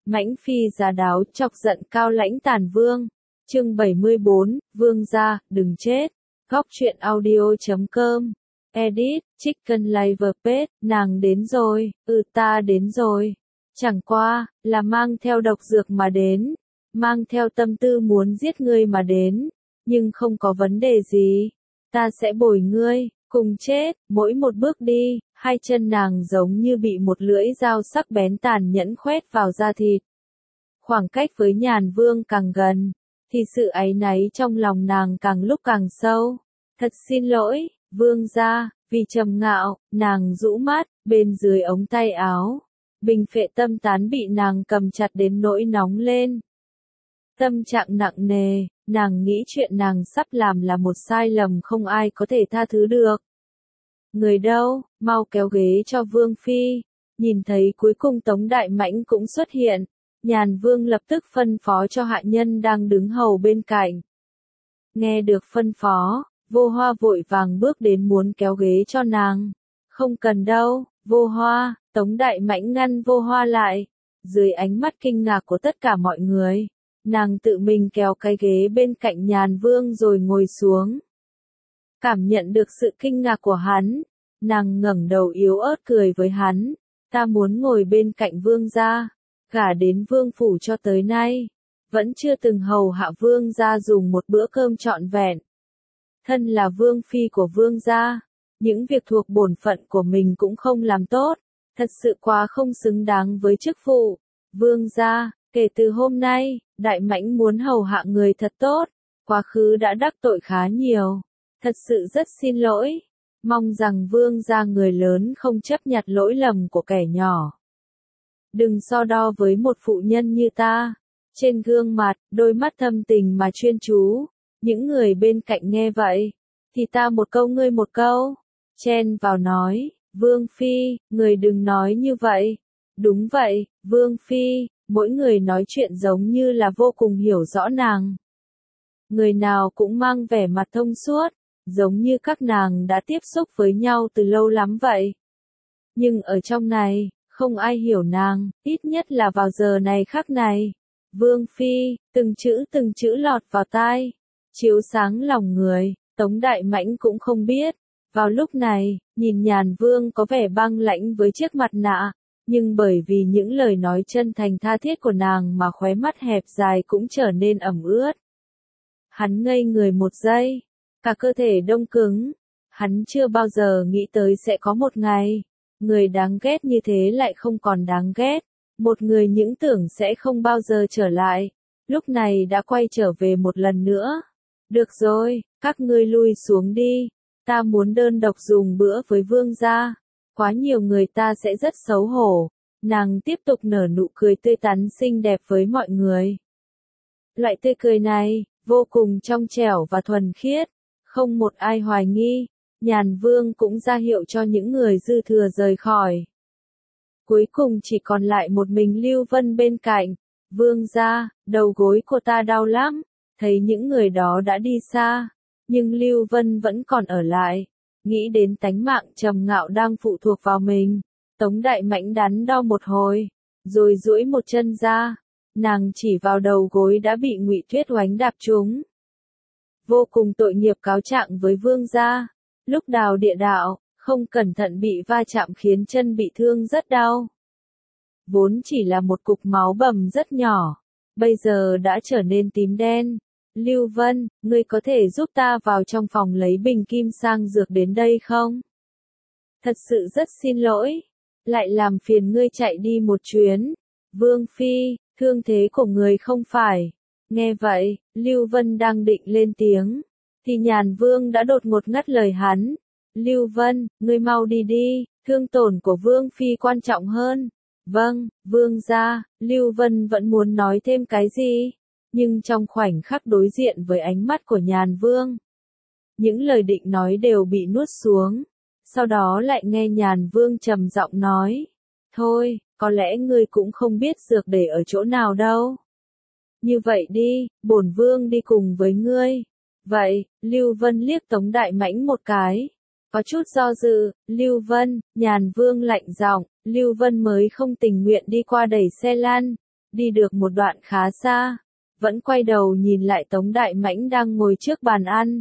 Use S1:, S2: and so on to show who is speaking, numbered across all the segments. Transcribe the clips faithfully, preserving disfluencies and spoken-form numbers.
S1: Mãnh phi giá đáo chọc giận Cao Lãnh Tàn Vương. Chương bảy mươi bốn, Vương gia, đừng chết. Góc truyện audio chấm com. Edit, Chicken Live Page, nàng đến rồi, ừ ta đến rồi. Chẳng qua, là mang theo độc dược mà đến, mang theo tâm tư muốn giết ngươi mà đến, nhưng không có vấn đề gì. Ta sẽ bồi ngươi, cùng chết, mỗi một bước đi, hai chân nàng giống như bị một lưỡi dao sắc bén tàn nhẫn khoét vào da thịt. Khoảng cách với Nhàn Vương càng gần, thì sự áy náy trong lòng nàng càng lúc càng sâu. Thật xin lỗi, Vương gia, vì trầm ngạo, nàng rũ mắt, bên dưới ống tay áo. Bình phệ tâm tán bị nàng cầm chặt đến nỗi nóng lên. Tâm trạng nặng nề, nàng nghĩ chuyện nàng sắp làm là một sai lầm không ai có thể tha thứ được. Người đâu, mau kéo ghế cho Vương Phi. Nhìn thấy cuối cùng Tống Đại Mãnh cũng xuất hiện, Nhàn Vương lập tức phân phó cho hạ nhân đang đứng hầu bên cạnh. Nghe được phân phó, Vô Hoa vội vàng bước đến muốn kéo ghế cho nàng. Không cần đâu, Vô Hoa, Tống Đại Mãnh ngăn Vô Hoa lại. Dưới ánh mắt kinh ngạc của tất cả mọi người, nàng tự mình kéo cái ghế bên cạnh Nhàn Vương rồi ngồi xuống. Cảm nhận được sự kinh ngạc của hắn, nàng ngẩng đầu yếu ớt cười với hắn. Ta muốn ngồi bên cạnh Vương gia, gả đến Vương phủ cho tới nay, vẫn chưa từng hầu hạ Vương gia dùng một bữa cơm trọn vẹn. Thân là Vương Phi của Vương gia, những việc thuộc bổn phận của mình cũng không làm tốt, thật sự quá không xứng đáng với chức vụ. Vương gia, kể từ hôm nay, Đại Mãnh muốn hầu hạ người thật tốt, quá khứ đã đắc tội khá nhiều, thật sự rất xin lỗi, mong rằng Vương gia người lớn không chấp nhặt lỗi lầm của kẻ nhỏ. Đừng so đo với một phụ nhân như ta. Trên gương mặt, đôi mắt thâm tình mà chuyên chú, những người bên cạnh nghe vậy, thì ta một câu ngươi một câu, chen vào nói, Vương Phi, người đừng nói như vậy. Đúng vậy, Vương Phi, mỗi người nói chuyện giống như là vô cùng hiểu rõ nàng. Người nào cũng mang vẻ mặt thông suốt, giống như các nàng đã tiếp xúc với nhau từ lâu lắm vậy. Nhưng ở trong này, không ai hiểu nàng, ít nhất là vào giờ này khắc này. Vương Phi, từng chữ từng chữ lọt vào tai, chiếu sáng lòng người. Tống Đại Mãnh cũng không biết. Vào lúc này, nhìn Nhàn Vương có vẻ băng lãnh với chiếc mặt nạ, nhưng bởi vì những lời nói chân thành tha thiết của nàng mà khóe mắt hẹp dài cũng trở nên ẩm ướt. Hắn ngây người một giây, cả cơ thể đông cứng. Hắn chưa bao giờ nghĩ tới sẽ có một ngày, người đáng ghét như thế lại không còn đáng ghét. Một người những tưởng sẽ không bao giờ trở lại, lúc này đã quay trở về một lần nữa. Được rồi, các ngươi lui xuống đi. Ta muốn đơn độc dùng bữa với Vương gia. Quá nhiều người ta sẽ rất xấu hổ. Nàng tiếp tục nở nụ cười tươi tắn xinh đẹp với mọi người. Loại tươi cười này, vô cùng trong trẻo và thuần khiết. Không một ai hoài nghi. Nhàn Vương cũng ra hiệu cho những người dư thừa rời khỏi. Cuối cùng chỉ còn lại một mình Lưu Vân bên cạnh. Vương gia, đầu gối của ta đau lắm. Thấy những người đó đã đi xa, nhưng Lưu Vân vẫn còn ở lại. Nghĩ đến tánh mạng trầm ngạo đang phụ thuộc vào mình, Tống Đại Mãnh đắn đo một hồi, rồi duỗi một chân ra. Nàng chỉ vào đầu gối đã bị Ngụy Tuyết oánh đạp trúng. Vô cùng tội nghiệp cáo trạng với Vương gia. Lúc đào địa đạo, không cẩn thận bị va chạm khiến chân bị thương rất đau. Vốn chỉ là một cục máu bầm rất nhỏ, bây giờ đã trở nên tím đen. Lưu Vân, ngươi có thể giúp ta vào trong phòng lấy bình kim sang dược đến đây không? Thật sự rất xin lỗi, lại làm phiền ngươi chạy đi một chuyến. Vương Phi, thương thế của người không phải. Nghe vậy, Lưu Vân đang định lên tiếng, thì Nhàn Vương đã đột ngột ngắt lời hắn. Lưu Vân, ngươi mau đi đi, thương tổn của Vương Phi quan trọng hơn. Vâng, Vương gia. Lưu Vân vẫn muốn nói thêm cái gì, nhưng trong khoảnh khắc đối diện với ánh mắt của Nhàn Vương, những lời định nói đều bị nuốt xuống. Sau đó lại nghe Nhàn Vương trầm giọng nói, thôi, có lẽ ngươi cũng không biết dược để ở chỗ nào đâu. Như vậy đi, bổn Vương đi cùng với ngươi. Vậy, Lưu Vân liếc Tống Đại Mãnh một cái. Có chút do dự, Lưu Vân, Nhàn Vương lạnh giọng, Lưu Vân mới không tình nguyện đi qua đẩy xe lăn. đi được một đoạn khá xa, vẫn quay đầu nhìn lại Tống Đại Mãnh đang ngồi trước bàn ăn.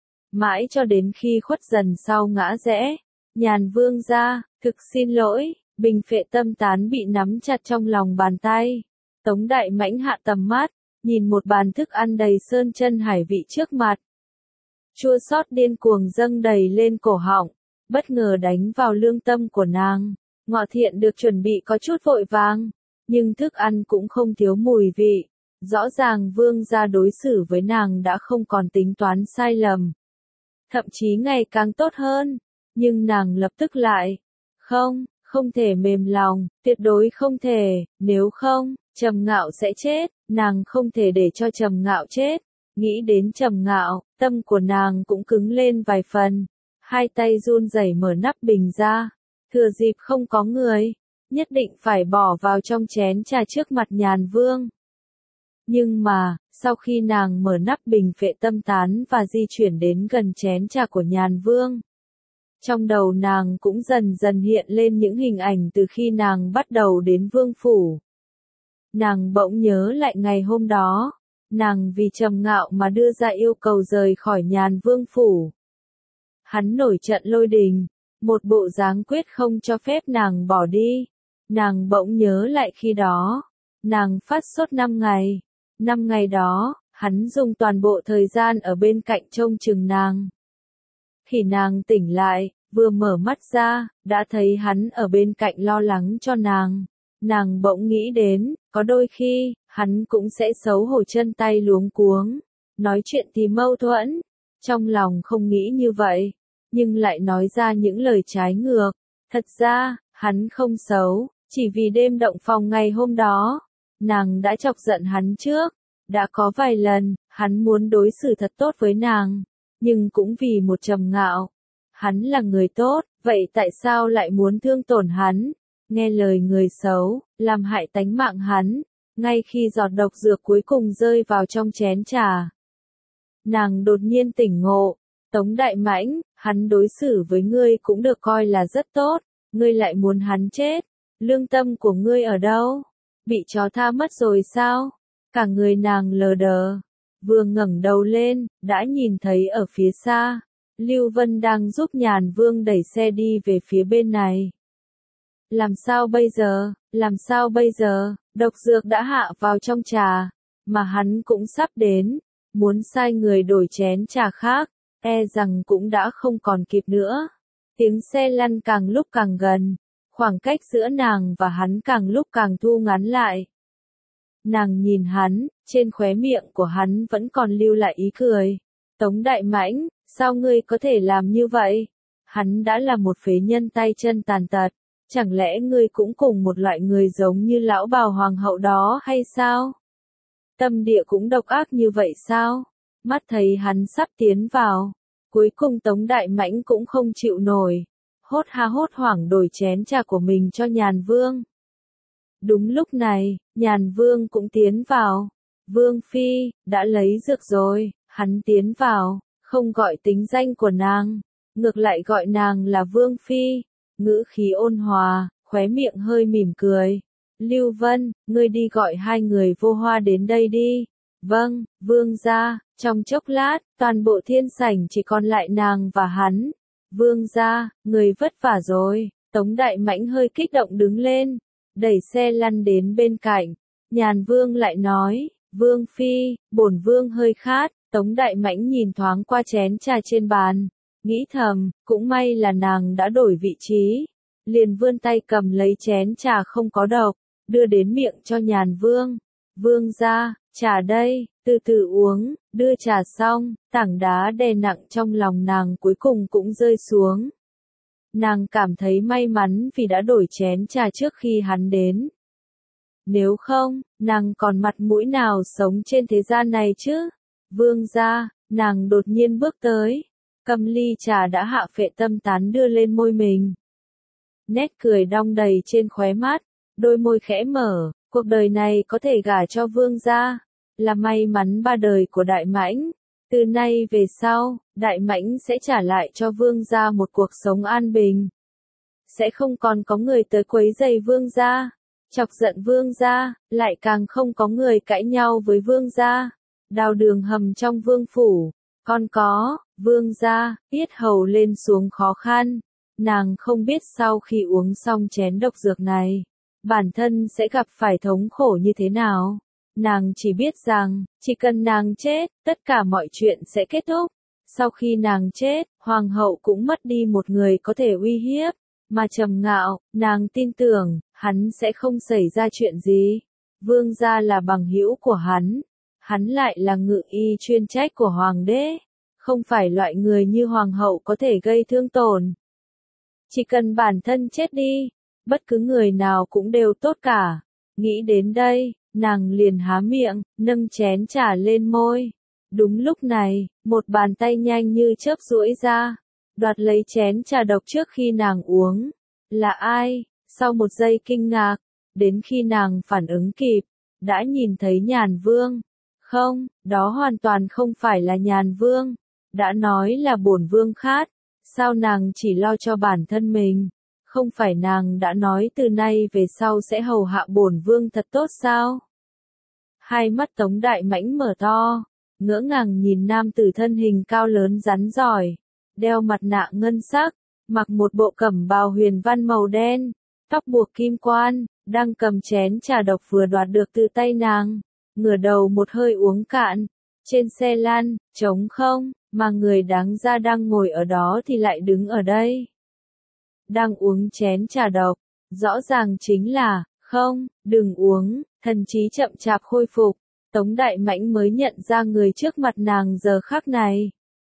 S1: Mãi cho đến khi khuất dần sau ngã rẽ, Nhàn Vương gia, thực xin lỗi, bình phệ tâm tán bị nắm chặt trong lòng bàn tay. Tống Đại Mãnh hạ tầm mắt, nhìn một bàn thức ăn đầy sơn chân hải vị trước mặt. Chua xót điên cuồng dâng đầy lên cổ họng, bất ngờ đánh vào lương tâm của nàng. Ngọ thiện được chuẩn bị có chút vội vàng, nhưng thức ăn cũng không thiếu mùi vị. Rõ ràng Vương gia đối xử với nàng đã không còn tính toán sai lầm. Thậm chí ngày càng tốt hơn, nhưng nàng lập tức lại. Không, không thể mềm lòng, tuyệt đối không thể, nếu không, Trầm Ngạo sẽ chết, nàng không thể để cho Trầm Ngạo chết. Nghĩ đến Trầm Ngạo, tâm của nàng cũng cứng lên vài phần. Hai tay run rẩy mở nắp bình ra, thừa dịp không có người, nhất định phải bỏ vào trong chén trà trước mặt Nhàn Vương. Nhưng mà, sau khi nàng mở nắp bình phệ tâm tán và di chuyển đến gần chén trà của Nhàn Vương, trong đầu nàng cũng dần dần hiện lên những hình ảnh từ khi nàng bắt đầu đến vương phủ. Nàng bỗng nhớ lại ngày hôm đó, nàng vì Trầm Ngạo mà đưa ra yêu cầu rời khỏi Nhàn Vương phủ. Hắn nổi trận lôi đình, một bộ dáng quyết không cho phép nàng bỏ đi. Nàng bỗng nhớ lại khi đó, nàng phát sốt năm ngày. Năm ngày đó, hắn dùng toàn bộ thời gian ở bên cạnh trông chừng nàng. Khi nàng tỉnh lại, vừa mở mắt ra, đã thấy hắn ở bên cạnh lo lắng cho nàng. Nàng bỗng nghĩ đến, có đôi khi, hắn cũng sẽ xấu hổ chân tay luống cuống, nói chuyện thì mâu thuẫn. Trong lòng không nghĩ như vậy, nhưng lại nói ra những lời trái ngược. Thật ra, hắn không xấu, chỉ vì đêm động phòng ngày hôm đó, nàng đã chọc giận hắn trước. Đã có vài lần, hắn muốn đối xử thật tốt với nàng, nhưng cũng vì một Trầm Ngạo. Hắn là người tốt, vậy tại sao lại muốn thương tổn hắn? Nghe lời người xấu, làm hại tánh mạng hắn, ngay khi giọt độc dược cuối cùng rơi vào trong chén trà. Nàng đột nhiên tỉnh ngộ, Tống Đại Mãnh, hắn đối xử với ngươi cũng được coi là rất tốt, ngươi lại muốn hắn chết, lương tâm của ngươi ở đâu? Bị chó tha mất rồi sao? Cả người nàng lờ đờ, vừa ngẩng đầu lên, đã nhìn thấy ở phía xa, Lưu Vân đang giúp Nhàn Vương đẩy xe đi về phía bên này. Làm sao bây giờ, làm sao bây giờ, độc dược đã hạ vào trong trà, mà hắn cũng sắp đến, muốn sai người đổi chén trà khác, e rằng cũng đã không còn kịp nữa. Tiếng xe lăn càng lúc càng gần, khoảng cách giữa nàng và hắn càng lúc càng thu ngắn lại. Nàng nhìn hắn, trên khóe miệng của hắn vẫn còn lưu lại ý cười. Tống Đại Mãnh, sao ngươi có thể làm như vậy? Hắn đã là một phế nhân tay chân tàn tật, chẳng lẽ ngươi cũng cùng một loại người giống như lão bào hoàng hậu đó hay sao? Tâm địa cũng độc ác như vậy sao? Mắt thấy hắn sắp tiến vào, cuối cùng Tống Đại Mãnh cũng không chịu nổi, hốt ha hốt hoảng đổi chén trà của mình cho Nhàn Vương. Đúng lúc này, Nhàn Vương cũng tiến vào. Vương Phi, đã lấy dược rồi, hắn tiến vào, không gọi tính danh của nàng, ngược lại gọi nàng là Vương Phi, ngữ khí ôn hòa, khóe miệng hơi mỉm cười. Lưu Vân, ngươi đi gọi hai người vô hoa đến đây đi. Vâng, Vương gia. Trong chốc lát, toàn bộ thiên sảnh chỉ còn lại nàng và hắn. Vương gia, người vất vả rồi. Tống Đại Mãnh hơi kích động đứng lên, đẩy xe lăn đến bên cạnh. Nhàn Vương lại nói, Vương Phi, bổn Vương hơi khát. Tống Đại Mãnh nhìn thoáng qua chén trà trên bàn, nghĩ thầm, cũng may là nàng đã đổi vị trí. Liền vươn tay cầm lấy chén trà không có độc, đưa đến miệng cho Nhàn Vương. Vương gia, trà đây, từ từ uống. Đưa trà xong, tảng đá đè nặng trong lòng nàng cuối cùng cũng rơi xuống. Nàng cảm thấy may mắn vì đã đổi chén trà trước khi hắn đến. Nếu không, nàng còn mặt mũi nào sống trên thế gian này chứ? Vương gia, nàng đột nhiên bước tới, cầm ly trà đã hạ phệ tâm tán đưa lên môi mình. Nét cười đong đầy trên khóe mắt, đôi môi khẽ mở, cuộc đời này có thể gả cho vương gia, là may mắn ba đời của Đại Mãnh. Từ nay về sau, Đại Mãnh sẽ trả lại cho vương gia một cuộc sống an bình. Sẽ không còn có người tới quấy rầy vương gia. chọc giận vương gia, lại càng không có người cãi nhau với vương gia. Đào đường hầm trong vương phủ, còn có, vương gia, yết hầu lên xuống khó khăn. Nàng không biết sau khi uống xong chén độc dược này, bản thân sẽ gặp phải thống khổ như thế nào. Nàng chỉ biết rằng, chỉ cần nàng chết, tất cả mọi chuyện sẽ kết thúc. Sau khi nàng chết, hoàng hậu cũng mất đi một người có thể uy hiếp. Mà Trầm Ngạo, nàng tin tưởng, hắn sẽ không xảy ra chuyện gì. Vương gia là bằng hữu của hắn. Hắn lại là ngự y chuyên trách của hoàng đế. Không phải loại người như hoàng hậu có thể gây thương tổn. Chỉ cần bản thân chết đi, bất cứ người nào cũng đều tốt cả. Nghĩ đến đây, nàng liền há miệng, nâng chén trà lên môi. Đúng lúc này, một bàn tay nhanh như chớp duỗi ra, đoạt lấy chén trà độc trước khi nàng uống. Là ai? Sau một giây kinh ngạc, đến khi nàng phản ứng kịp, đã nhìn thấy Nhàn Vương. Không, đó hoàn toàn không phải là Nhàn Vương. Đã nói là bổn vương khát, sao nàng chỉ lo cho bản thân mình? Không phải nàng đã nói từ nay về sau sẽ hầu hạ bổn vương thật tốt sao? Hai mắt Tống Đại Mãnh mở to, ngỡ ngàng nhìn nam tử thân hình cao lớn rắn giỏi, đeo mặt nạ ngân sắc, mặc một bộ cẩm bào huyền văn màu đen, tóc buộc kim quan, đang cầm chén trà độc vừa đoạt được từ tay nàng, ngửa đầu một hơi uống cạn. Trên xe lăn, trống không, mà người đáng ra đang ngồi ở đó thì lại đứng ở đây. Đang uống chén trà độc, rõ ràng chính là, không, đừng uống, thần trí chậm chạp khôi phục. Tống Đại Mãnh mới nhận ra người trước mặt nàng giờ khắc này.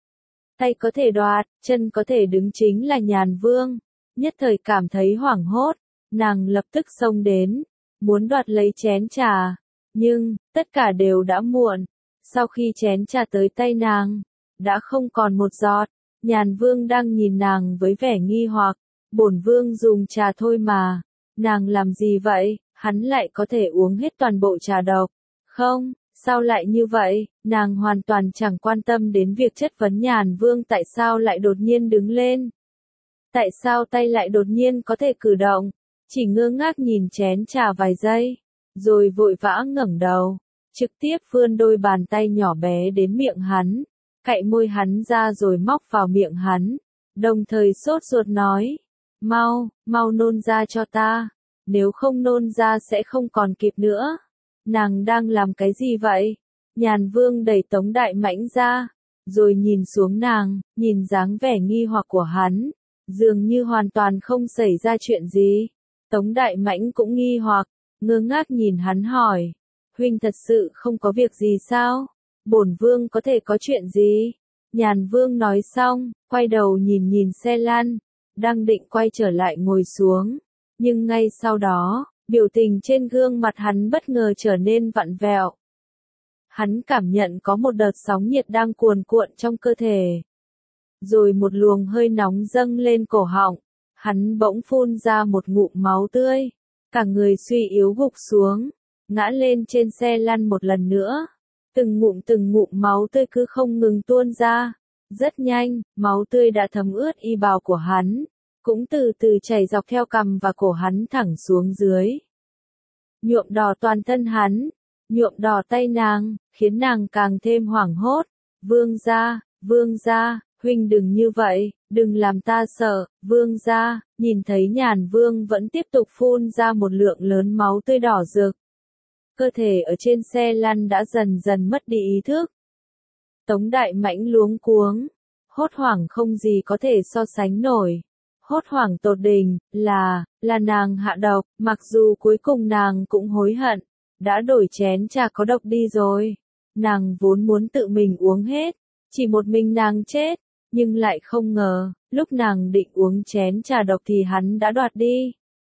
S1: Tay có thể đoạt, chân có thể đứng chính là Nhàn Vương. Nhất thời cảm thấy hoảng hốt, nàng lập tức xông đến, muốn đoạt lấy chén trà. Nhưng, tất cả đều đã muộn. Sau khi chén trà tới tay nàng, đã không còn một giọt. Nhàn Vương đang nhìn nàng với vẻ nghi hoặc. Bổn vương dùng trà thôi mà. Nàng làm gì vậy? Hắn lại có thể uống hết toàn bộ trà độc. Không, sao lại như vậy? Nàng hoàn toàn chẳng quan tâm đến việc chất vấn Nhàn Vương tại sao lại đột nhiên đứng lên. Tại sao tay lại đột nhiên có thể cử động? Chỉ ngơ ngác nhìn chén trà vài giây, rồi vội vã ngẩng đầu, trực tiếp vươn đôi bàn tay nhỏ bé đến miệng hắn, cạy môi hắn ra rồi móc vào miệng hắn, đồng thời sốt ruột nói, mau, mau nôn ra cho ta, nếu không nôn ra sẽ không còn kịp nữa. Nàng đang làm cái gì vậy? Nhàn Vương đẩy Tống Đại Mãnh ra, rồi nhìn xuống nàng, nhìn dáng vẻ nghi hoặc của hắn, dường như hoàn toàn không xảy ra chuyện gì. Tống Đại Mãnh cũng nghi hoặc, ngơ ngác nhìn hắn hỏi, huynh thật sự không có việc gì sao? Bổn vương có thể có chuyện gì? Nhàn Vương nói xong, quay đầu nhìn nhìn xe lăn, đang định quay trở lại ngồi xuống, nhưng ngay sau đó, biểu tình trên gương mặt hắn bất ngờ trở nên vặn vẹo. Hắn cảm nhận có một đợt sóng nhiệt đang cuồn cuộn trong cơ thể. Rồi một luồng hơi nóng dâng lên cổ họng, hắn bỗng phun ra một ngụm máu tươi, cả người suy yếu gục xuống, ngã lên trên xe lăn một lần nữa. Từng ngụm từng ngụm máu tươi cứ không ngừng tuôn ra. Rất nhanh, máu tươi đã thấm ướt y bào của hắn, cũng từ từ chảy dọc theo cằm và cổ hắn thẳng xuống dưới. Nhuộm đỏ toàn thân hắn, nhuộm đỏ tay nàng, khiến nàng càng thêm hoảng hốt. Vương gia, vương gia, huynh đừng như vậy, đừng làm ta sợ. Vương gia, nhìn thấy Nhàn Vương vẫn tiếp tục phun ra một lượng lớn máu tươi đỏ rực. Cơ thể ở trên xe lăn đã dần dần mất đi ý thức. Tống Đại Mãnh luống cuống, hốt hoảng không gì có thể so sánh nổi. Hốt hoảng tột đỉnh, là, là nàng hạ độc, mặc dù cuối cùng nàng cũng hối hận, đã đổi chén trà có độc đi rồi. Nàng vốn muốn tự mình uống hết, chỉ một mình nàng chết, nhưng lại không ngờ, lúc nàng định uống chén trà độc thì hắn đã đoạt đi.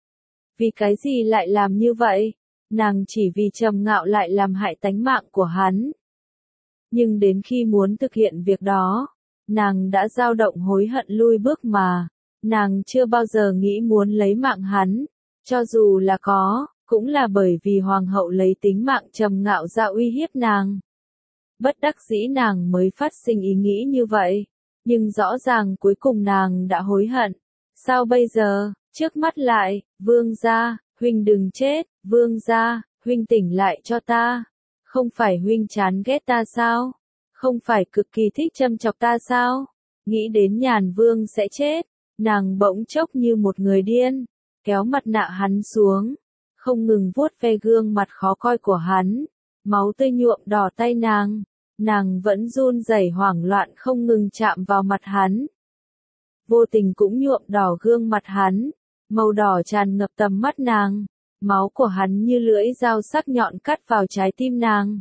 S1: Vì cái gì lại làm như vậy? Nàng chỉ vì Trầm Ngạo lại làm hại tánh mạng của hắn. Nhưng đến khi muốn thực hiện việc đó, nàng đã dao động hối hận lui bước mà. Nàng chưa bao giờ nghĩ muốn lấy mạng hắn, cho dù là có, cũng là bởi vì hoàng hậu lấy tính mạng Trầm Ngạo ra uy hiếp nàng. Bất đắc dĩ nàng mới phát sinh ý nghĩ như vậy, nhưng rõ ràng cuối cùng nàng đã hối hận. Sao bây giờ, trước mắt lại, vương gia, huynh đừng chết, vương gia, huynh tỉnh lại cho ta. Không phải huynh chán ghét ta sao? Không phải cực kỳ thích châm chọc ta sao? Nghĩ đến Nhàn Vương sẽ chết, nàng bỗng chốc như một người điên, kéo mặt nạ hắn xuống, không ngừng vuốt ve gương mặt khó coi của hắn, máu tươi nhuộm đỏ tay nàng, nàng vẫn run rẩy hoảng loạn không ngừng chạm vào mặt hắn. Vô tình cũng nhuộm đỏ gương mặt hắn, màu đỏ tràn ngập tầm mắt nàng, máu của hắn như lưỡi dao sắc nhọn cắt vào trái tim nàng.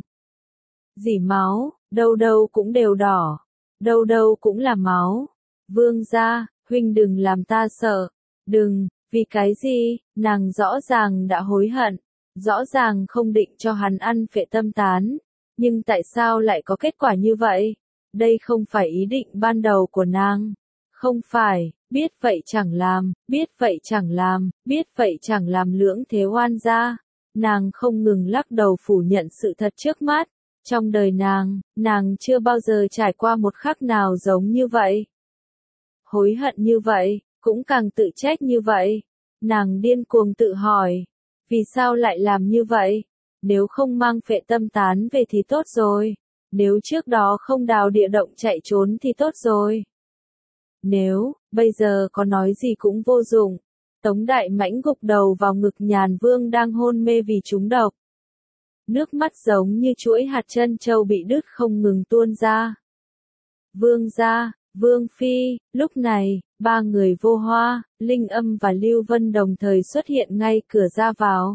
S1: Dỉ máu, đâu đâu cũng đều đỏ, đâu đâu cũng là máu. Vương gia, huynh đừng làm ta sợ, đừng, vì cái gì, nàng rõ ràng đã hối hận, rõ ràng không định cho hắn ăn phệ tâm tán, nhưng tại sao lại có kết quả như vậy? Đây không phải ý định ban đầu của nàng. Không phải, biết vậy chẳng làm, biết vậy chẳng làm, biết vậy chẳng làm lưỡng thế oan gia. Nàng không ngừng lắc đầu phủ nhận sự thật trước mắt. Trong đời nàng, nàng chưa bao giờ trải qua một khắc nào giống như vậy. Hối hận như vậy, cũng càng tự trách như vậy. Nàng điên cuồng tự hỏi, vì sao lại làm như vậy? Nếu không mang phệ tâm tán về thì tốt rồi. Nếu trước đó không đào địa động chạy trốn thì tốt rồi. Nếu, bây giờ có nói gì cũng vô dụng. Tống Đại Mãnh gục đầu vào ngực Nhàn Vương đang hôn mê vì trúng độc. Nước mắt giống như chuỗi hạt trân châu bị đứt không ngừng tuôn ra. Vương gia, Vương Phi, lúc này, ba người Vô Hoa, Linh Âm và Lưu Vân đồng thời xuất hiện ngay cửa ra vào.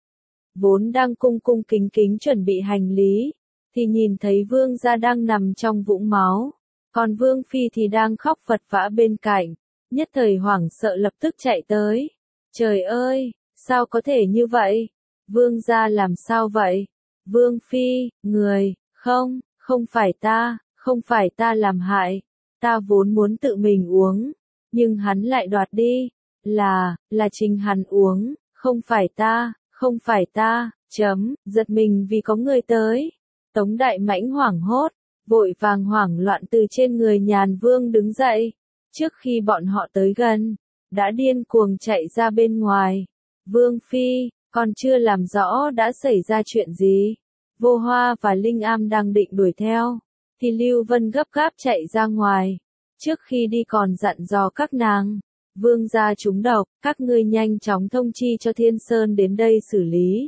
S1: Vốn đang cung cung kính kính chuẩn bị hành lý, thì nhìn thấy Vương gia đang nằm trong vũng máu, còn Vương Phi thì đang khóc vật vã bên cạnh, nhất thời hoảng sợ lập tức chạy tới. Trời ơi, sao có thể như vậy? Vương gia làm sao vậy? Vương Phi, người, không, không phải ta, không phải ta làm hại, ta vốn muốn tự mình uống, nhưng hắn lại đoạt đi, là, là chính hắn uống, không phải ta, không phải ta, chấm, giật mình vì có người tới. Tống Đại Mãnh hoảng hốt, vội vàng hoảng loạn từ trên người Nhàn Vương đứng dậy, trước khi bọn họ tới gần, đã điên cuồng chạy ra bên ngoài. Vương Phi, còn chưa làm rõ đã xảy ra chuyện gì. Vô Hoa và Linh Am đang định đuổi theo, thì Lưu Vân gấp gáp chạy ra ngoài. Trước khi đi còn dặn dò các nàng, vương gia trúng độc, các ngươi nhanh chóng thông chi cho Thiên Sơn đến đây xử lý.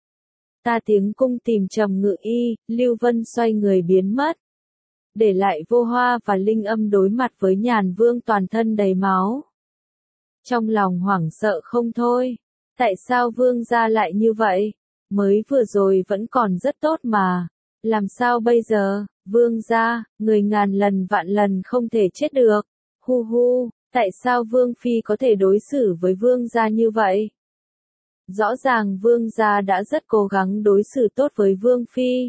S1: Ta tiếng cung tìm Trầm Ngự Y, Lưu Vân xoay người biến mất. Để lại Vô Hoa và Linh Âm đối mặt với Nhàn Vương toàn thân đầy máu. Trong lòng hoảng sợ không thôi. Tại sao vương gia lại như vậy? Mới vừa rồi vẫn còn rất tốt mà. Làm sao bây giờ? Vương gia, người ngàn lần vạn lần không thể chết được. Hu hu, tại sao Vương Phi có thể đối xử với vương gia như vậy? Rõ ràng vương gia đã rất cố gắng đối xử tốt với Vương Phi.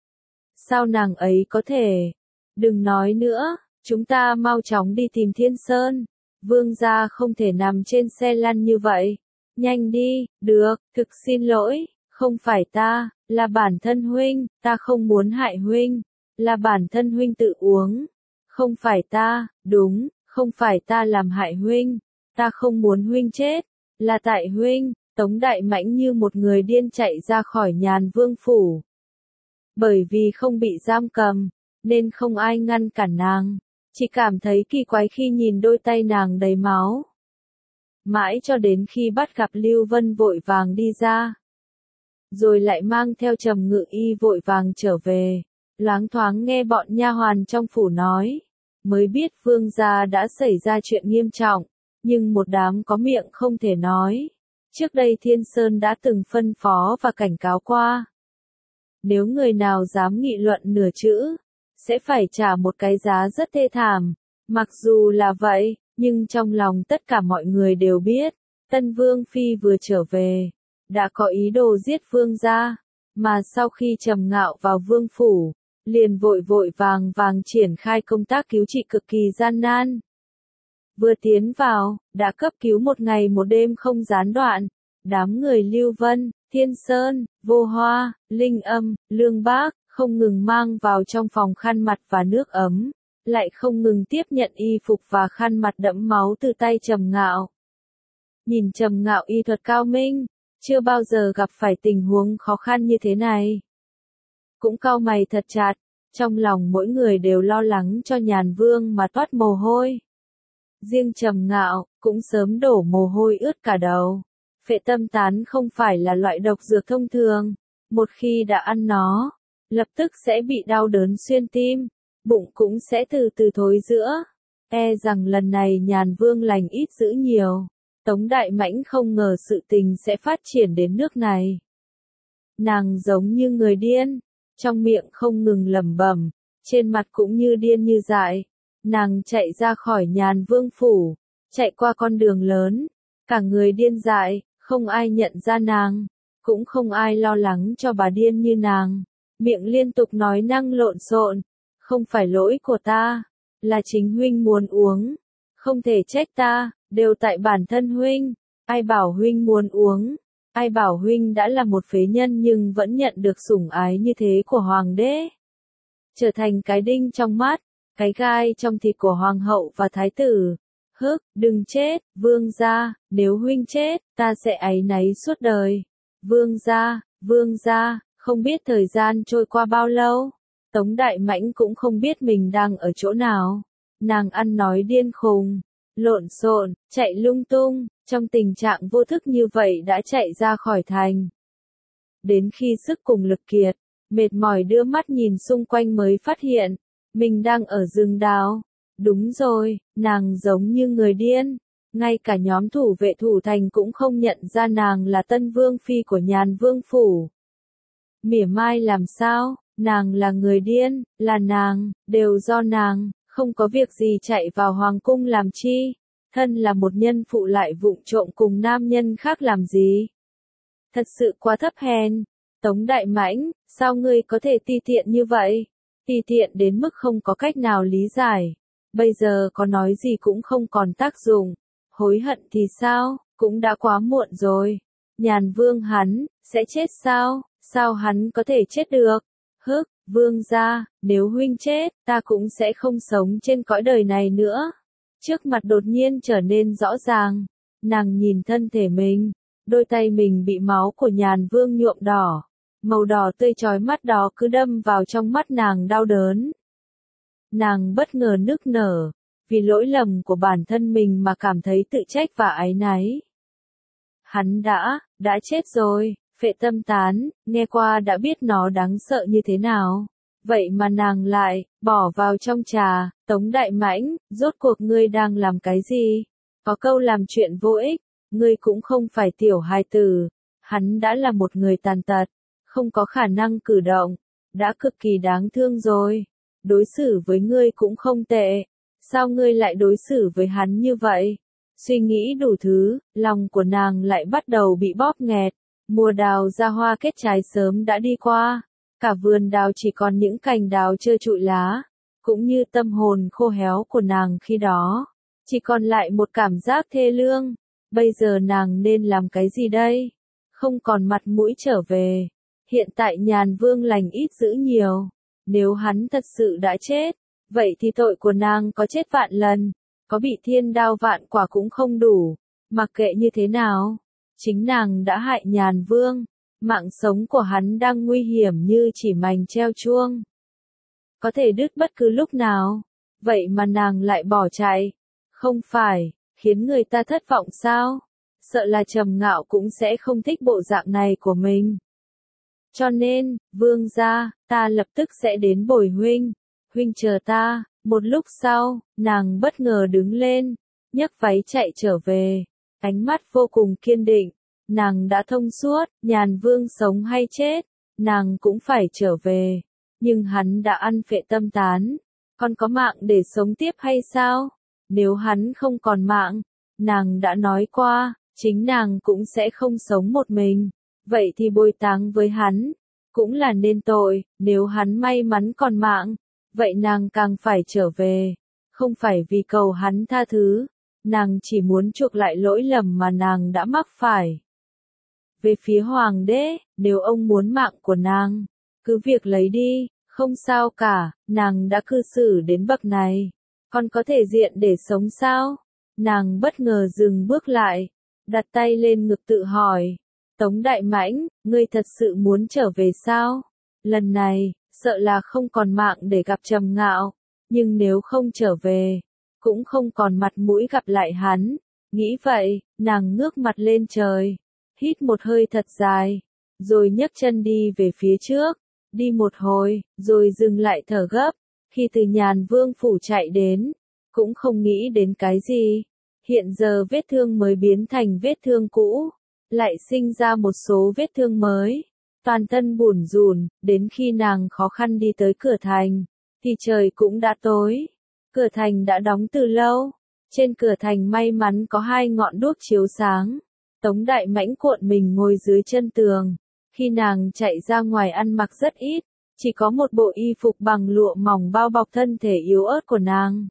S1: Sao nàng ấy có thể? Đừng nói nữa, chúng ta mau chóng đi tìm Thiên Sơn. Vương gia không thể nằm trên xe lăn như vậy. Nhanh đi, được, thực xin lỗi, không phải ta, là bản thân huynh, ta không muốn hại huynh, là bản thân huynh tự uống. Không phải ta, đúng, không phải ta làm hại huynh, ta không muốn huynh chết, là tại huynh. Tống Đại Mãnh như một người điên chạy ra khỏi Nhàn Vương phủ. Bởi vì không bị giam cầm, nên không ai ngăn cản nàng, chỉ cảm thấy kỳ quái khi nhìn đôi tay nàng đầy máu. Mãi cho đến khi bắt gặp Lưu Vân vội vàng đi ra, rồi lại mang theo Trầm Ngự Y vội vàng trở về, loáng thoáng nghe bọn nha hoàn trong phủ nói, mới biết vương gia đã xảy ra chuyện nghiêm trọng, nhưng một đám có miệng không thể nói. Trước đây Thiên Sơn đã từng phân phó và cảnh cáo qua. Nếu người nào dám nghị luận nửa chữ, sẽ phải trả một cái giá rất thê thảm. Mặc dù là vậy, nhưng trong lòng tất cả mọi người đều biết, Tân Vương Phi vừa trở về, đã có ý đồ giết vương gia, mà sau khi Trầm Ngạo vào vương phủ, liền vội vội vàng vàng triển khai công tác cứu trị cực kỳ gian nan. Vừa tiến vào, đã cấp cứu một ngày một đêm không gián đoạn, đám người Lưu Vân, Thiên Sơn, Vô Hoa, Linh Âm, Lương Bác, không ngừng mang vào trong phòng khăn mặt và nước ấm, lại không ngừng tiếp nhận y phục và khăn mặt đẫm máu từ tay Trầm Ngạo. Nhìn Trầm Ngạo y thuật cao minh, chưa bao giờ gặp phải tình huống khó khăn như thế này. Cũng cau mày thật chặt, trong lòng mỗi người đều lo lắng cho Nhàn Vương mà toát mồ hôi. Riêng Trầm Ngạo, cũng sớm đổ mồ hôi ướt cả đầu. Phệ tâm tán không phải là loại độc dược thông thường, một khi đã ăn nó, lập tức sẽ bị đau đớn xuyên tim, bụng cũng sẽ từ từ thối rữa. E rằng lần này Nhàn Vương lành ít dữ nhiều. Tống Đại Mãnh không ngờ sự tình sẽ phát triển đến nước này. Nàng giống như người điên, trong miệng không ngừng lẩm bẩm, trên mặt cũng như điên như dại. Nàng chạy ra khỏi Nhàn Vương phủ, chạy qua con đường lớn, cả người điên dại, không ai nhận ra nàng, cũng không ai lo lắng cho bà điên như nàng. Miệng liên tục nói năng lộn xộn, không phải lỗi của ta, là chính huynh muốn uống, không thể trách ta, đều tại bản thân huynh, ai bảo huynh muốn uống, ai bảo huynh đã là một phế nhân nhưng vẫn nhận được sủng ái như thế của hoàng đế. Trở thành cái đinh trong mắt, cái gai trong thịt của hoàng hậu và thái tử. Hức, đừng chết, vương gia, nếu huynh chết, ta sẽ áy náy suốt đời. Vương gia, vương gia, không biết thời gian trôi qua bao lâu. Tống Đại Mãnh cũng không biết mình đang ở chỗ nào. Nàng ăn nói điên khùng, lộn xộn, chạy lung tung, trong tình trạng vô thức như vậy đã chạy ra khỏi thành. Đến khi sức cùng lực kiệt, mệt mỏi đưa mắt nhìn xung quanh mới phát hiện, mình đang ở rừng đào. Đúng rồi, nàng giống như người điên. Ngay cả nhóm thủ vệ thủ thành cũng không nhận ra nàng là tân vương phi của Nhàn Vương phủ. Mỉa mai làm sao, nàng là người điên, là nàng, đều do nàng, không có việc gì chạy vào hoàng cung làm chi. Thân là một nhân phụ lại vụng trộm cùng nam nhân khác làm gì. Thật sự quá thấp hèn. Tống Đại Mãnh, sao ngươi có thể ti tiện như vậy? Ti tiện đến mức không có cách nào lý giải. Bây giờ có nói gì cũng không còn tác dụng. Hối hận thì sao, cũng đã quá muộn rồi. Nhàn Vương hắn, sẽ chết sao? Sao hắn có thể chết được? Hức, vương gia, nếu huynh chết, ta cũng sẽ không sống trên cõi đời này nữa. Trước mặt đột nhiên trở nên rõ ràng. Nàng nhìn thân thể mình, đôi tay mình bị máu của Nhàn Vương nhuộm đỏ. Màu đỏ tươi chói mắt đó cứ đâm vào trong mắt nàng đau đớn. Nàng bất ngờ nức nở, vì lỗi lầm của bản thân mình mà cảm thấy tự trách và áy náy. Hắn đã, đã chết rồi, phệ tâm tán, nghe qua đã biết nó đáng sợ như thế nào. Vậy mà nàng lại, bỏ vào trong trà. Tống Đại Mãnh, rốt cuộc ngươi đang làm cái gì? Có câu làm chuyện vô ích, ngươi cũng không phải tiểu hài tử. Hắn đã là một người tàn tật, không có khả năng cử động, đã cực kỳ đáng thương rồi. Đối xử với ngươi cũng không tệ, sao ngươi lại đối xử với hắn như vậy? Suy nghĩ đủ thứ, lòng của nàng lại bắt đầu bị bóp nghẹt. Mùa đào ra hoa kết trái sớm đã đi qua, cả vườn đào chỉ còn những cành đào trơ trụi lá, cũng như tâm hồn khô héo của nàng khi đó, chỉ còn lại một cảm giác thê lương. Bây giờ nàng nên làm cái gì đây? Không còn mặt mũi trở về. Hiện tại Nhàn Vương lành ít dữ nhiều. Nếu hắn thật sự đã chết, vậy thì tội của nàng có chết vạn lần, có bị thiên đao vạn quả cũng không đủ. Mặc kệ như thế nào, chính nàng đã hại Nhàn Vương, mạng sống của hắn đang nguy hiểm như chỉ mành treo chuông. Có thể đứt bất cứ lúc nào, vậy mà nàng lại bỏ chạy. Không phải, khiến người ta thất vọng sao? Sợ là Trầm Ngạo cũng sẽ không thích bộ dạng này của mình. Cho nên, vương gia, ta lập tức sẽ đến bồi huynh. Huynh chờ ta. Một lúc sau, nàng bất ngờ đứng lên, nhấc váy chạy trở về. Ánh mắt vô cùng kiên định. Nàng đã thông suốt, Nhàn Vương sống hay chết, nàng cũng phải trở về. Nhưng hắn đã ăn phệ tâm tán, còn có mạng để sống tiếp hay sao? Nếu hắn không còn mạng, nàng đã nói qua, chính nàng cũng sẽ không sống một mình. Vậy thì bồi táng với hắn, cũng là nên tội. Nếu hắn may mắn còn mạng, vậy nàng càng phải trở về. Không phải vì cầu hắn tha thứ, nàng chỉ muốn chuộc lại lỗi lầm mà nàng đã mắc phải. Về phía hoàng đế, nếu ông muốn mạng của nàng, cứ việc lấy đi, không sao cả. Nàng đã cư xử đến bậc này, còn có thể diện để sống sao? Nàng bất ngờ dừng bước lại, đặt tay lên ngực tự hỏi. Tống Đại Mãnh, ngươi thật sự muốn trở về sao? Lần này, sợ là không còn mạng để gặp Trầm Ngạo, nhưng nếu không trở về, cũng không còn mặt mũi gặp lại hắn. Nghĩ vậy, nàng ngước mặt lên trời, hít một hơi thật dài, rồi nhấc chân đi về phía trước, đi một hồi, rồi dừng lại thở gấp. Khi từ Nhàn Vương phủ chạy đến, cũng không nghĩ đến cái gì. Hiện giờ vết thương mới biến thành vết thương cũ, lại sinh ra một số vết thương mới. Toàn thân bủn rủn, đến khi nàng khó khăn đi tới cửa thành, thì trời cũng đã tối. Cửa thành đã đóng từ lâu. Trên cửa thành may mắn có hai ngọn đuốc chiếu sáng. Tống Đại Mãnh cuộn mình ngồi dưới chân tường. Khi nàng chạy ra ngoài ăn mặc rất ít, chỉ có một bộ y phục bằng lụa mỏng bao bọc thân thể yếu ớt của nàng.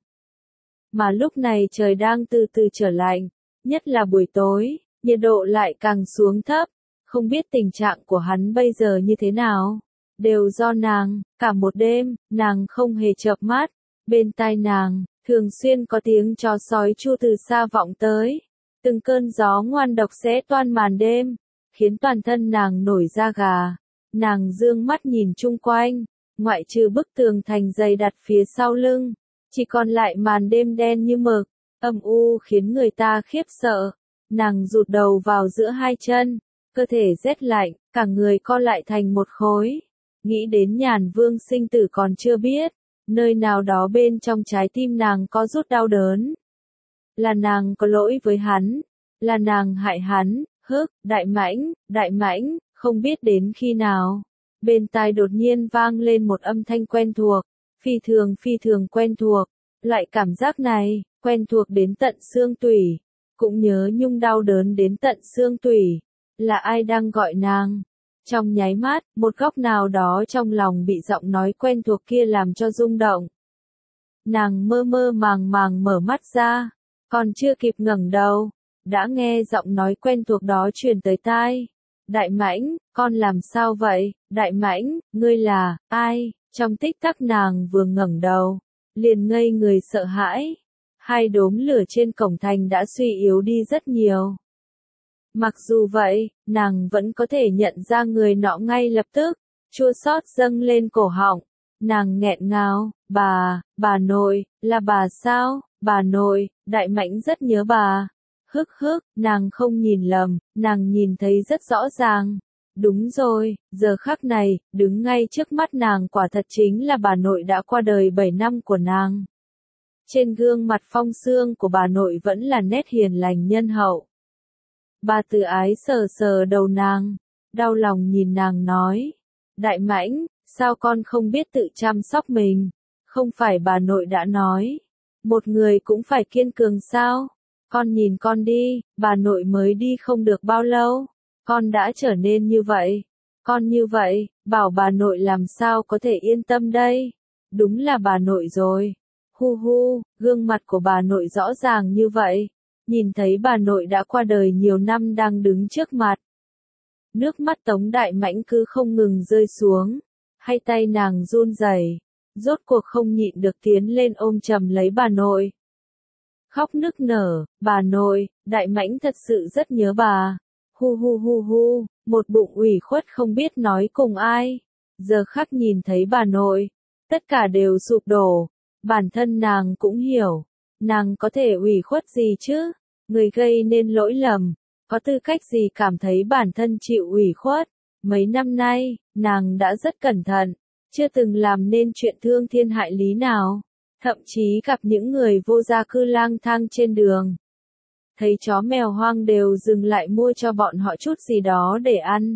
S1: Mà lúc này trời đang từ từ trở lạnh, nhất là buổi tối, nhiệt độ lại càng xuống thấp. Không biết tình trạng của hắn bây giờ như thế nào. Đều do nàng, cả một đêm, nàng không hề chợp mắt. Bên tai nàng, thường xuyên có tiếng chó sói tru từ xa vọng tới. Từng cơn gió ngoan độc xé toan màn đêm, khiến toàn thân nàng nổi da gà. Nàng dương mắt nhìn chung quanh, ngoại trừ bức tường thành dày đặt phía sau lưng, chỉ còn lại màn đêm đen như mực, âm u khiến người ta khiếp sợ. Nàng rụt đầu vào giữa hai chân, cơ thể rét lạnh, cả người co lại thành một khối. Nghĩ đến Nhàn Vương sinh tử còn chưa biết, nơi nào đó bên trong trái tim nàng có rút đau đớn. Là nàng có lỗi với hắn, là nàng hại hắn. Hức, Đại Mãnh, Đại Mãnh, không biết đến khi nào. Bên tai đột nhiên vang lên một âm thanh quen thuộc, phi thường phi thường quen thuộc. Loại cảm giác này, quen thuộc đến tận xương tủy, cũng nhớ nhung đau đớn đến tận xương tủy. Là ai đang gọi nàng? Trong nháy mắt, một góc nào đó trong lòng bị giọng nói quen thuộc kia làm cho rung động. Nàng mơ mơ màng màng mở mắt ra, còn chưa kịp ngẩng đầu, đã nghe giọng nói quen thuộc đó truyền tới tai. Đại Mãnh, con làm sao vậy? Đại Mãnh, ngươi là ai? Trong tích tắc nàng vừa ngẩng đầu, liền ngây người sợ hãi. Hai đốm lửa trên cổng thành đã suy yếu đi rất nhiều. Mặc dù vậy, nàng vẫn có thể nhận ra người nọ ngay lập tức, chua xót dâng lên cổ họng. Nàng nghẹn ngào, bà, bà nội, là bà sao? Bà nội, Đại Mãnh rất nhớ bà. Hức hức, nàng không nhìn lầm, nàng nhìn thấy rất rõ ràng. Đúng rồi, giờ khắc này, đứng ngay trước mắt nàng quả thật chính là bà nội đã qua đời bảy năm của nàng. Trên gương mặt phong sương của bà nội vẫn là nét hiền lành nhân hậu. Bà Từ Ái sờ sờ đầu nàng, đau lòng nhìn nàng nói. Đại Mãnh, sao con không biết tự chăm sóc mình? Không phải bà nội đã nói, một người cũng phải kiên cường sao? Con nhìn con đi, bà nội mới đi không được bao lâu, con đã trở nên như vậy. Con như vậy, bảo bà nội làm sao có thể yên tâm đây? Đúng là bà nội rồi. Hu hu, gương mặt của bà nội rõ ràng như vậy. Nhìn thấy bà nội đã qua đời nhiều năm đang đứng trước mặt. Nước mắt Tống Đại Mãnh cứ không ngừng rơi xuống, hay tay nàng run rẩy, rốt cuộc không nhịn được tiến lên ôm chầm lấy bà nội. Khóc nức nở, bà nội, Đại Mãnh thật sự rất nhớ bà. Hu hu hu hu, một bụng ủy khuất không biết nói cùng ai. Giờ khắc nhìn thấy bà nội, tất cả đều sụp đổ. Bản thân nàng cũng hiểu, nàng có thể ủy khuất gì chứ? Người gây nên lỗi lầm, có tư cách gì cảm thấy bản thân chịu ủy khuất? Mấy năm nay, nàng đã rất cẩn thận, chưa từng làm nên chuyện thương thiên hại lý nào. Thậm chí gặp những người vô gia cư lang thang trên đường. Thấy chó mèo hoang đều dừng lại mua cho bọn họ chút gì đó để ăn.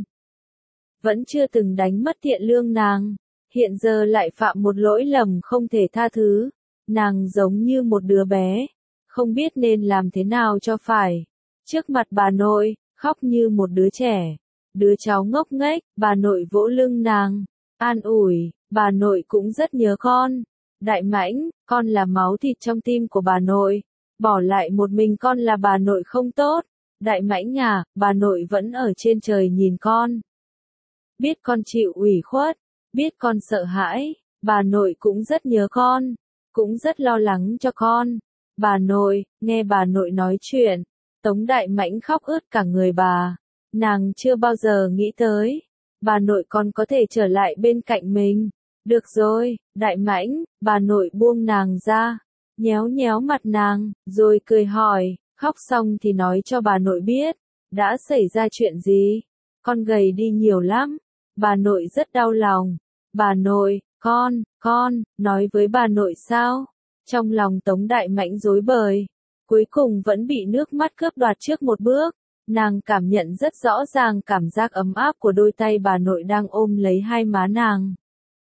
S1: Vẫn chưa từng đánh mất thiện lương nàng. Hiện giờ lại phạm một lỗi lầm không thể tha thứ. Nàng giống như một đứa bé, không biết nên làm thế nào cho phải. Trước mặt bà nội, khóc như một đứa trẻ. Đứa cháu ngốc nghếch, bà nội vỗ lưng nàng, an ủi, bà nội cũng rất nhớ con. Đại Mãnh, con là máu thịt trong tim của bà nội. Bỏ lại một mình con là bà nội không tốt. Đại Mãnh à, bà nội vẫn ở trên trời nhìn con. Biết con chịu ủy khuất, biết con sợ hãi, bà nội cũng rất nhớ con, cũng rất lo lắng cho con. Bà nội, nghe bà nội nói chuyện, Tống Đại Mãnh khóc ướt cả người bà. Nàng chưa bao giờ nghĩ tới, bà nội còn có thể trở lại bên cạnh mình. Được rồi, Đại Mãnh, bà nội buông nàng ra, nhéo nhéo mặt nàng, rồi cười hỏi, khóc xong thì nói cho bà nội biết, đã xảy ra chuyện gì. Con gầy đi nhiều lắm, bà nội rất đau lòng. Bà nội, con, con, nói với bà nội sao? Trong lòng Tống Đại Mãnh rối bời, cuối cùng vẫn bị nước mắt cướp đoạt trước một bước. Nàng cảm nhận rất rõ ràng cảm giác ấm áp của đôi tay bà nội đang ôm lấy hai má nàng.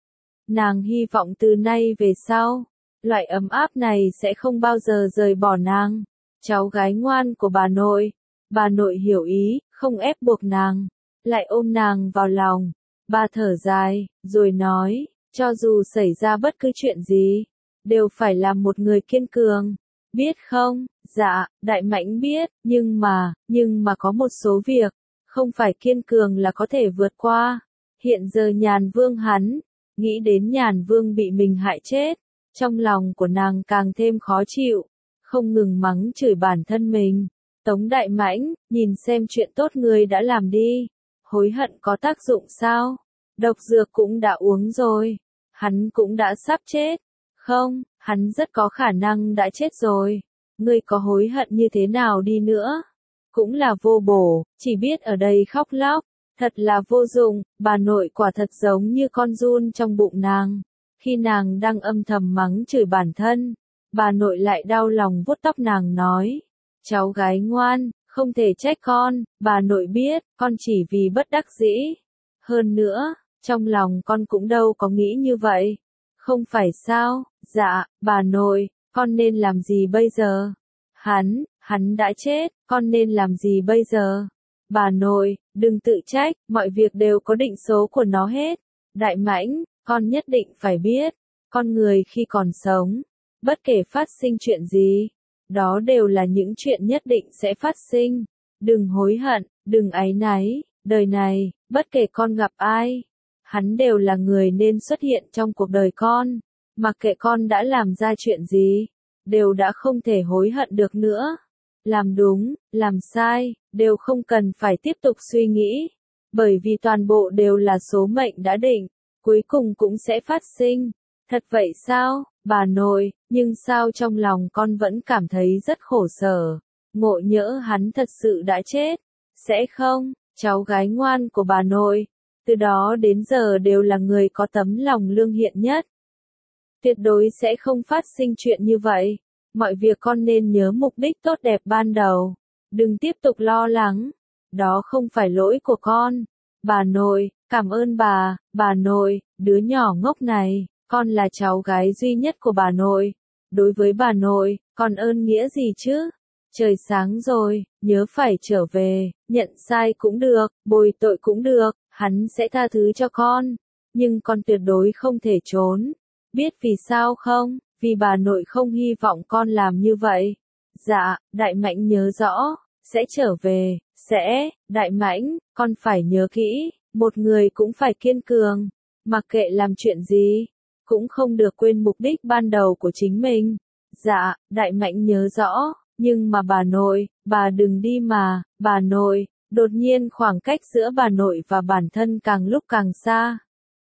S1: Nàng hy vọng từ nay về sau, loại ấm áp này sẽ không bao giờ rời bỏ nàng. Cháu gái ngoan của bà nội. Bà nội hiểu ý, không ép buộc nàng, lại ôm nàng vào lòng. Bà thở dài, rồi nói, cho dù xảy ra bất cứ chuyện gì, đều phải làm một người kiên cường. Biết không? Dạ, Đại Mãnh biết, nhưng mà, nhưng mà có một số việc, không phải kiên cường là có thể vượt qua. Hiện giờ Nhàn Vương hắn, nghĩ đến Nhàn Vương bị mình hại chết, trong lòng của nàng càng thêm khó chịu, không ngừng mắng chửi bản thân mình. Tống Đại Mãnh, nhìn xem chuyện tốt ngươi đã làm đi, hối hận có tác dụng sao? Độc dược cũng đã uống rồi, hắn cũng đã sắp chết. Không, hắn rất có khả năng đã chết rồi. Ngươi có hối hận như thế nào đi nữa, cũng là vô bổ, chỉ biết ở đây khóc lóc, thật là vô dụng. Bà nội quả thật giống như con giun trong bụng nàng. Khi nàng đang âm thầm mắng chửi bản thân, bà nội lại đau lòng vuốt tóc nàng nói, cháu gái ngoan, không thể trách con, bà nội biết, con chỉ vì bất đắc dĩ. Hơn nữa, trong lòng con cũng đâu có nghĩ như vậy. Không phải sao? Dạ, bà nội, con nên làm gì bây giờ? Hắn, hắn đã chết, con nên làm gì bây giờ? Bà nội, đừng tự trách, mọi việc đều có định số của nó hết. Đại Mãnh, con nhất định phải biết, con người khi còn sống, bất kể phát sinh chuyện gì, đó đều là những chuyện nhất định sẽ phát sinh. Đừng hối hận, đừng áy náy, đời này, bất kể con gặp ai, hắn đều là người nên xuất hiện trong cuộc đời con. Mặc kệ con đã làm ra chuyện gì, đều đã không thể hối hận được nữa. Làm đúng, làm sai, đều không cần phải tiếp tục suy nghĩ. Bởi vì toàn bộ đều là số mệnh đã định, cuối cùng cũng sẽ phát sinh. Thật vậy sao, bà nội, nhưng sao trong lòng con vẫn cảm thấy rất khổ sở. Ngộ nhỡ hắn thật sự đã chết. Sẽ không, cháu gái ngoan của bà nội, từ đó đến giờ đều là người có tấm lòng lương thiện nhất. Tuyệt đối sẽ không phát sinh chuyện như vậy. Mọi việc con nên nhớ mục đích tốt đẹp ban đầu. Đừng tiếp tục lo lắng. Đó không phải lỗi của con. Bà nội, cảm ơn bà, bà nội, đứa nhỏ ngốc này, con là cháu gái duy nhất của bà nội. Đối với bà nội, còn ơn nghĩa gì chứ? Trời sáng rồi, nhớ phải trở về, nhận sai cũng được, bồi tội cũng được, hắn sẽ tha thứ cho con. Nhưng con tuyệt đối không thể trốn. Biết vì sao không? Vì bà nội không hy vọng con làm như vậy. Dạ, Đại Mãnh nhớ rõ, sẽ trở về, sẽ, Đại Mãnh, con phải nhớ kỹ, một người cũng phải kiên cường, mặc kệ làm chuyện gì, cũng không được quên mục đích ban đầu của chính mình. Dạ, Đại Mãnh nhớ rõ, nhưng mà bà nội, bà đừng đi mà, bà nội, đột nhiên khoảng cách giữa bà nội và bản thân càng lúc càng xa.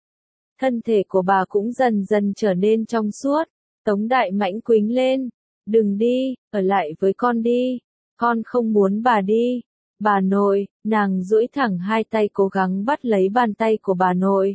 S1: Thân thể của bà cũng dần dần trở nên trong suốt. Tống Đại Mãnh quýnh lên, đừng đi, ở lại với con đi, con không muốn bà đi. Bà nội, nàng duỗi thẳng hai tay cố gắng bắt lấy bàn tay của bà nội.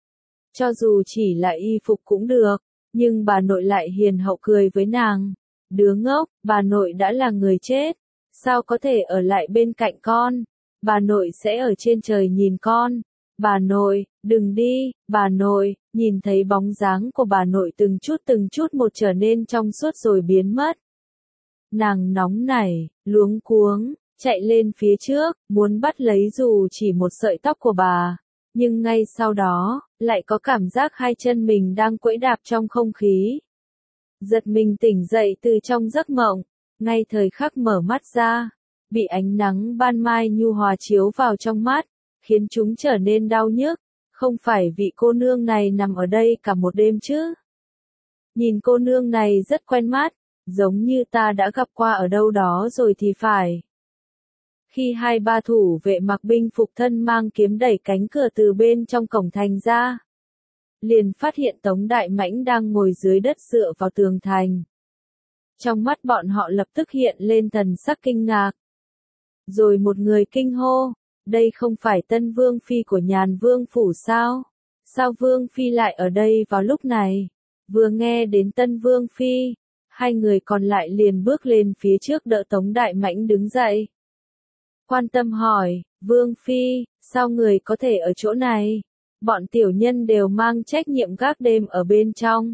S1: Cho dù chỉ là y phục cũng được, nhưng bà nội lại hiền hậu cười với nàng. Đứa ngốc, bà nội đã là người chết, sao có thể ở lại bên cạnh con, bà nội sẽ ở trên trời nhìn con. Bà nội, đừng đi, bà nội, nhìn thấy bóng dáng của bà nội từng chút từng chút một trở nên trong suốt rồi biến mất. Nàng nóng nảy, luống cuống, chạy lên phía trước, muốn bắt lấy dù chỉ một sợi tóc của bà. Nhưng ngay sau đó, lại có cảm giác hai chân mình đang quẫy đạp trong không khí. Giật mình tỉnh dậy từ trong giấc mộng, ngay thời khắc mở mắt ra, bị ánh nắng ban mai nhu hòa chiếu vào trong mắt, khiến chúng trở nên đau nhức. Không phải vị cô nương này nằm ở đây cả một đêm chứ? Nhìn cô nương này rất quen mắt, giống như ta đã gặp qua ở đâu đó rồi thì phải. Khi hai ba thủ vệ mặc binh phục thân mang kiếm đẩy cánh cửa từ bên trong cổng thành ra, liền phát hiện Tống Đại Mãnh đang ngồi dưới đất dựa vào tường thành. Trong mắt bọn họ lập tức hiện lên thần sắc kinh ngạc. Rồi một người kinh hô, đây không phải Tân Vương Phi của Nhàn Vương Phủ sao? Sao Vương Phi lại ở đây vào lúc này? Vừa nghe đến Tân Vương Phi, hai người còn lại liền bước lên phía trước đỡ Tống Đại Mãnh đứng dậy. Quan tâm hỏi, Vương Phi, sao người có thể ở chỗ này? Bọn tiểu nhân đều mang trách nhiệm gác đêm ở bên trong.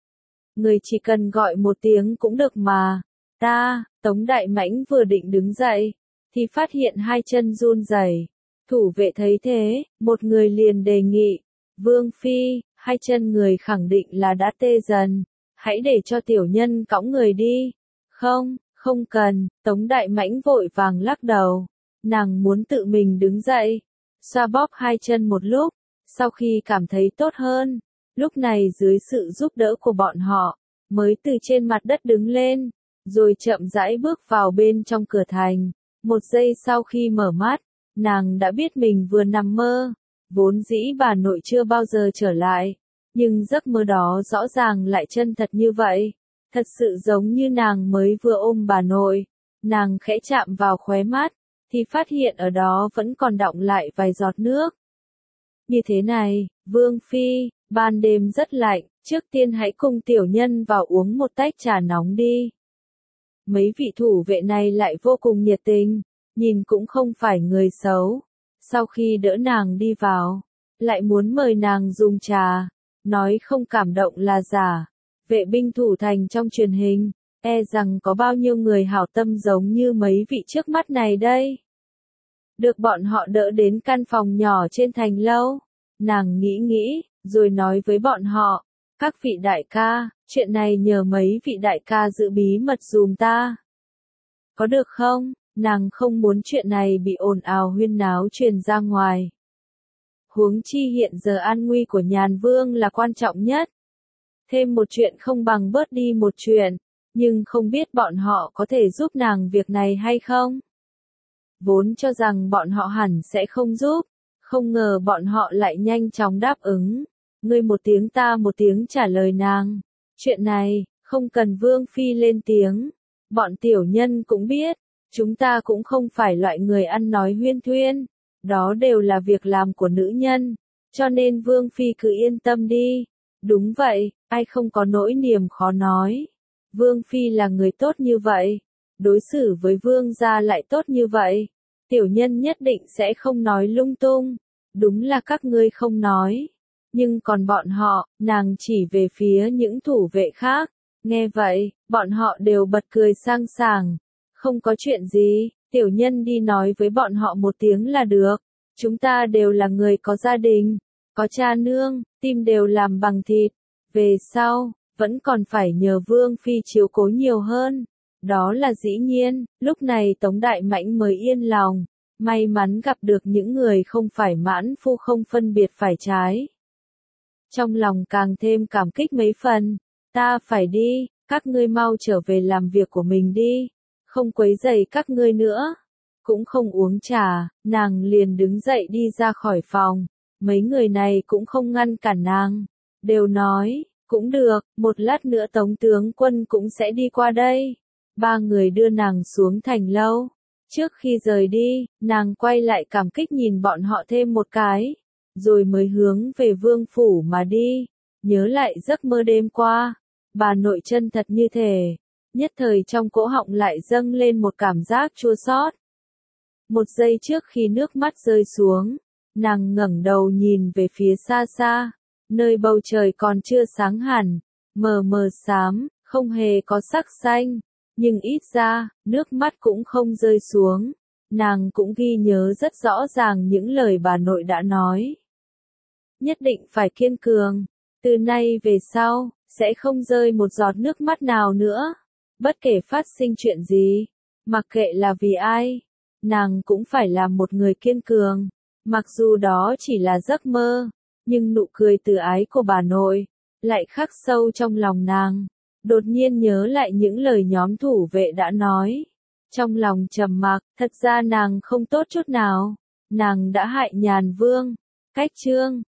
S1: Người chỉ cần gọi một tiếng cũng được mà. Ta, Tống Đại Mãnh vừa định đứng dậy, thì phát hiện hai chân run rẩy. Thủ vệ thấy thế, một người liền đề nghị, Vương Phi, hai chân người khẳng định là đã tê dần, hãy để cho tiểu nhân cõng người đi. Không, không cần, Tống Đại Mãnh vội vàng lắc đầu, nàng muốn tự mình đứng dậy, xoa bóp hai chân một lúc, sau khi cảm thấy tốt hơn, lúc này dưới sự giúp đỡ của bọn họ, mới từ trên mặt đất đứng lên, rồi chậm rãi bước vào bên trong cửa thành. Một giây sau khi mở mắt, nàng đã biết mình vừa nằm mơ, vốn dĩ bà nội chưa bao giờ trở lại, nhưng giấc mơ đó rõ ràng lại chân thật như vậy, thật sự giống như nàng mới vừa ôm bà nội. Nàng khẽ chạm vào khóe mắt, thì phát hiện ở đó vẫn còn đọng lại vài giọt nước. Như thế này, Vương Phi, ban đêm rất lạnh, trước tiên hãy cùng tiểu nhân vào uống một tách trà nóng đi. Mấy vị thủ vệ này lại vô cùng nhiệt tình, nhìn cũng không phải người xấu. Sau khi đỡ nàng đi vào, lại muốn mời nàng dùng trà, nói không cảm động là giả. Vệ binh thủ thành trong truyền hình, e rằng có bao nhiêu người hảo tâm giống như mấy vị trước mắt này đây. Được bọn họ đỡ đến căn phòng nhỏ trên thành lâu, nàng nghĩ nghĩ, rồi nói với bọn họ, các vị đại ca, chuyện này nhờ mấy vị đại ca giữ bí mật dùm ta. Có được không? Nàng không muốn chuyện này bị ồn ào huyên náo truyền ra ngoài. Huống chi hiện giờ an nguy của Nhàn Vương là quan trọng nhất. Thêm một chuyện không bằng bớt đi một chuyện, nhưng không biết bọn họ có thể giúp nàng việc này hay không? Vốn cho rằng bọn họ hẳn sẽ không giúp, không ngờ bọn họ lại nhanh chóng đáp ứng. Ngươi một tiếng ta một tiếng trả lời nàng. Chuyện này, không cần Vương Phi lên tiếng. Bọn tiểu nhân cũng biết, chúng ta cũng không phải loại người ăn nói huyên thuyên. Đó đều là việc làm của nữ nhân. Cho nên Vương Phi cứ yên tâm đi. Đúng vậy, ai không có nỗi niềm khó nói. Vương Phi là người tốt như vậy. Đối xử với Vương gia lại tốt như vậy. Tiểu nhân nhất định sẽ không nói lung tung. Đúng là các ngươi không nói. Nhưng còn bọn họ, nàng chỉ về phía những thủ vệ khác. Nghe vậy, bọn họ đều bật cười sang sảng. Không có chuyện gì, tiểu nhân đi nói với bọn họ một tiếng là được. Chúng ta đều là người có gia đình, có cha nương, tim đều làm bằng thịt. Về sau, vẫn còn phải nhờ Vương Phi chiếu cố nhiều hơn. Đó là dĩ nhiên, lúc này Tống Đại Mãnh mới yên lòng. May mắn gặp được những người không phải mãn phu không phân biệt phải trái. Trong lòng càng thêm cảm kích mấy phần. Ta phải đi, các ngươi mau trở về làm việc của mình đi. Không quấy rầy các ngươi nữa. Cũng không uống trà, nàng liền đứng dậy đi ra khỏi phòng. Mấy người này cũng không ngăn cản nàng. Đều nói, cũng được, một lát nữa Tống tướng quân cũng sẽ đi qua đây. Ba người đưa nàng xuống thành lâu. Trước khi rời đi, nàng quay lại cảm kích nhìn bọn họ thêm một cái. Rồi mới hướng về vương phủ mà đi. Nhớ lại giấc mơ đêm qua. Bà nội chân thật như thể. Nhất thời trong cỗ họng lại dâng lên một cảm giác chua xót. Một giây trước khi nước mắt rơi xuống, nàng ngẩng đầu nhìn về phía xa xa, nơi bầu trời còn chưa sáng hẳn, mờ mờ xám, không hề có sắc xanh, nhưng ít ra, nước mắt cũng không rơi xuống. Nàng cũng ghi nhớ rất rõ ràng những lời bà nội đã nói. Nhất định phải kiên cường, từ nay về sau, sẽ không rơi một giọt nước mắt nào nữa. Bất kể phát sinh chuyện gì, mặc kệ là vì ai, nàng cũng phải là một người kiên cường. Mặc dù đó chỉ là giấc mơ, nhưng nụ cười từ ái của bà nội lại khắc sâu trong lòng nàng. Đột nhiên nhớ lại những lời nhóm thủ vệ đã nói. Trong lòng trầm mặc, thật ra nàng không tốt chút nào. Nàng đã hại Nhàn Vương. Cách chương